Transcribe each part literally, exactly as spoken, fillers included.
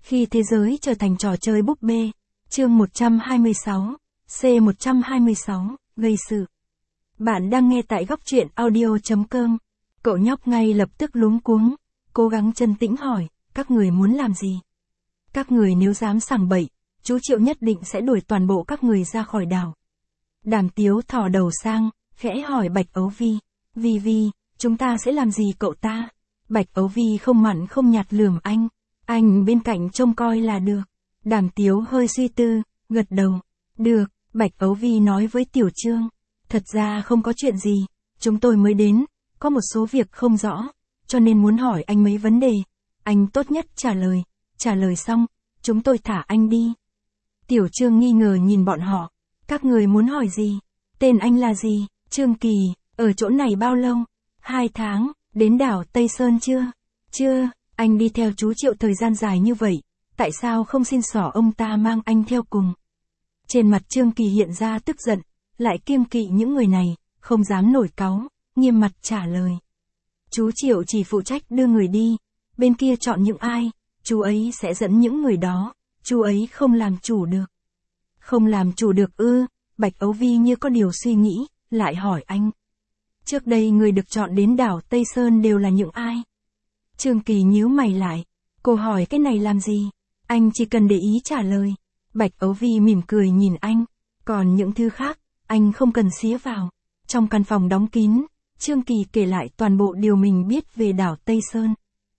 Khi thế giới trở thành trò chơi búp bê. Chương một trăm hai mươi sáu, C một trăm hai mươi sáu, gây sự. Bạn đang nghe tại góc truyện audio.com. Cậu nhóc ngay lập tức luống cuống, cố gắng trấn tĩnh hỏi, các người muốn làm gì? Các người nếu dám sảng bậy, chú Triệu nhất định sẽ đuổi toàn bộ các người ra khỏi đảo. Đàm Tiếu thò đầu sang, khẽ hỏi Bạch Ấu Vi. Vi Vi, chúng ta sẽ làm gì cậu ta? Bạch Ấu Vi không mặn không nhạt lườm anh. Anh bên cạnh trông coi là được. Đàm Tiếu hơi suy tư, gật đầu. Được, Bạch Ấu Vi nói với Tiểu Trương. Thật ra không có chuyện gì, chúng tôi mới đến, có một số việc không rõ, cho nên muốn hỏi anh mấy vấn đề. Anh tốt nhất trả lời, trả lời xong, chúng tôi thả anh đi. Tiểu Trương nghi ngờ nhìn bọn họ. Các người muốn hỏi gì? Tên anh là gì? Trương Kỳ, ở chỗ này bao lâu? Hai tháng, đến đảo Tây Sơn chưa? Chưa, anh đi theo chú Triệu thời gian dài như vậy, tại sao không xin xỏ ông ta mang anh theo cùng? Trên mặt Trương Kỳ hiện ra tức giận, lại kiêng kỵ những người này, không dám nổi cáu, nghiêm mặt trả lời. Chú Triệu chỉ phụ trách đưa người đi, bên kia chọn những ai, chú ấy sẽ dẫn những người đó, chú ấy không làm chủ được. Không làm chủ được ư? Bạch Ấu Vi như có điều suy nghĩ, lại hỏi anh. Trước đây người được chọn đến đảo Tây Sơn đều là những ai? Trương Kỳ nhíu mày lại, cô hỏi cái này làm gì? Anh chỉ cần để ý trả lời. Bạch Ấu Vi mỉm cười nhìn anh, còn những thứ khác, anh không cần xía vào. Trong căn phòng đóng kín, Trương Kỳ kể lại toàn bộ điều mình biết về đảo Tây Sơn.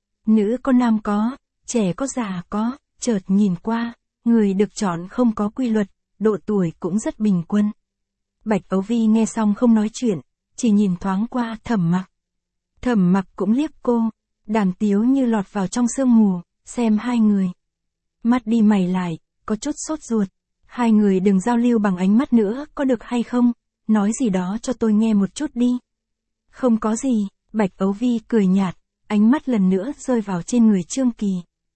Nữ có nam có, trẻ có già có, chợt nhìn qua, người được chọn không có quy luật, độ tuổi cũng rất bình quân. Bạch Ấu Vi nghe xong không nói chuyện, chỉ nhìn thoáng qua Thẩm Mặc. Thẩm Mặc cũng liếc cô, Đàm Tiếu như lọt vào trong sương mù, xem hai người. Mắt đi mày lại, có chút sốt ruột. Hai người đừng giao lưu bằng ánh mắt nữa, có được hay không? Nói gì đó cho tôi nghe một chút đi. Không có gì, Bạch Ấu Vi cười nhạt, ánh mắt lần nữa rơi vào trên người Trương Kỳ.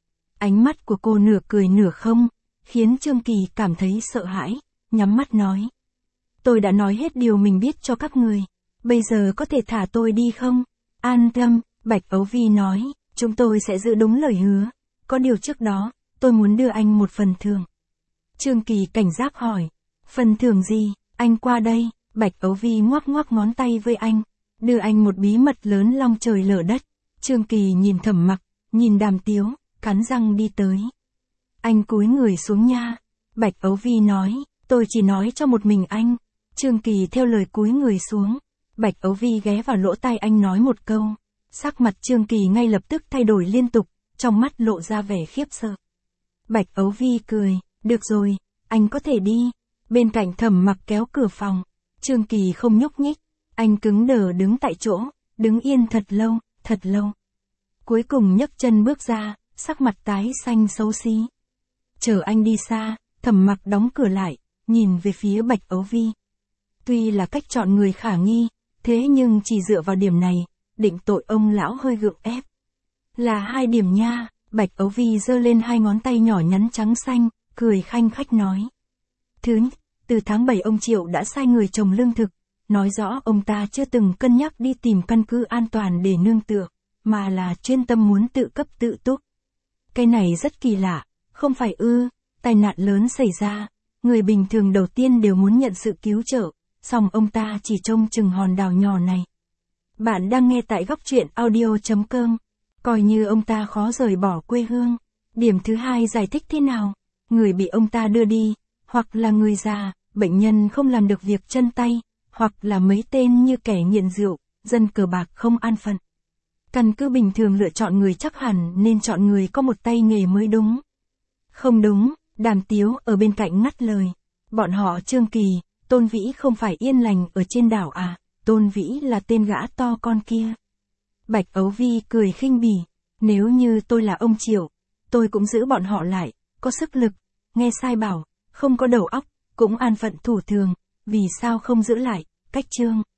Ánh mắt của cô nửa cười nửa không, khiến Trương Kỳ cảm thấy sợ hãi, nhắm mắt nói. Tôi đã nói hết điều mình biết cho các người, bây giờ có thể thả tôi đi không? An tâm, Bạch Ấu Vi nói, chúng tôi sẽ giữ đúng lời hứa, có điều trước đó, tôi muốn đưa anh một phần thưởng. Trương Kỳ cảnh giác hỏi, phần thưởng gì? Anh qua đây. Bạch Ấu Vi ngoắc ngoắc ngón tay với anh, đưa anh một bí mật lớn long trời lở đất. Trương Kỳ nhìn Thẩm Mặc, nhìn Đàm Tiếu, cắn răng đi tới. Anh cúi người xuống nha. Bạch Ấu Vi nói, tôi chỉ nói cho một mình anh. Trương Kỳ theo lời cúi người xuống. Bạch Ấu Vi ghé vào lỗ tai anh nói một câu. Sắc mặt Trương Kỳ ngay lập tức thay đổi liên tục, trong mắt lộ ra vẻ khiếp sợ. Bạch Ấu Vi cười, được rồi, anh có thể đi. Bên cạnh Thẩm Mặc kéo cửa phòng. Trương Kỳ không nhúc nhích, anh cứng đờ đứng tại chỗ, đứng yên thật lâu, thật lâu. Cuối cùng nhấc chân bước ra, sắc mặt tái xanh xấu xí. Chờ anh đi xa, Thẩm Mặc đóng cửa lại, nhìn về phía Bạch Ấu Vi. Tuy là cách chọn người khả nghi, thế nhưng chỉ dựa vào điểm này, định tội ông lão hơi gượng ép. Là hai điểm nha. Bạch Ấu Vi giơ lên hai ngón tay nhỏ nhắn trắng xanh, cười khanh khách nói. Thứ nhất, từ tháng bảy ông Triệu đã sai người trồng lương thực, nói rõ ông ta chưa từng cân nhắc đi tìm căn cứ an toàn để nương tựa, mà là chuyên tâm muốn tự cấp tự túc. Cái này rất kỳ lạ, không phải ư? Tai nạn lớn xảy ra, người bình thường đầu tiên đều muốn nhận sự cứu trợ, song ông ta chỉ trông chừng hòn đảo nhỏ này. Bạn đang nghe tại góc truyện audio.com. Coi như ông ta khó rời bỏ quê hương. Điểm thứ hai giải thích thế nào? Người bị ông ta đưa đi, hoặc là người già, bệnh nhân không làm được việc chân tay, hoặc là mấy tên như kẻ nghiện rượu, dân cờ bạc không an phận. Căn cứ bình thường lựa chọn người chắc hẳn nên chọn người có một tay nghề mới đúng. Không đúng, Đàm Tiếu ở bên cạnh ngắt lời. Bọn họ Trương Kỳ, Tôn Vĩ không phải yên lành ở trên đảo à? Tôn Vĩ là tên gã to con kia. Bạch Ấu Vi cười khinh bỉ, nếu như tôi là ông Triệu, tôi cũng giữ bọn họ lại, có sức lực, nghe sai bảo, không có đầu óc, cũng an phận thủ thường, vì sao không giữ lại, cách Trương.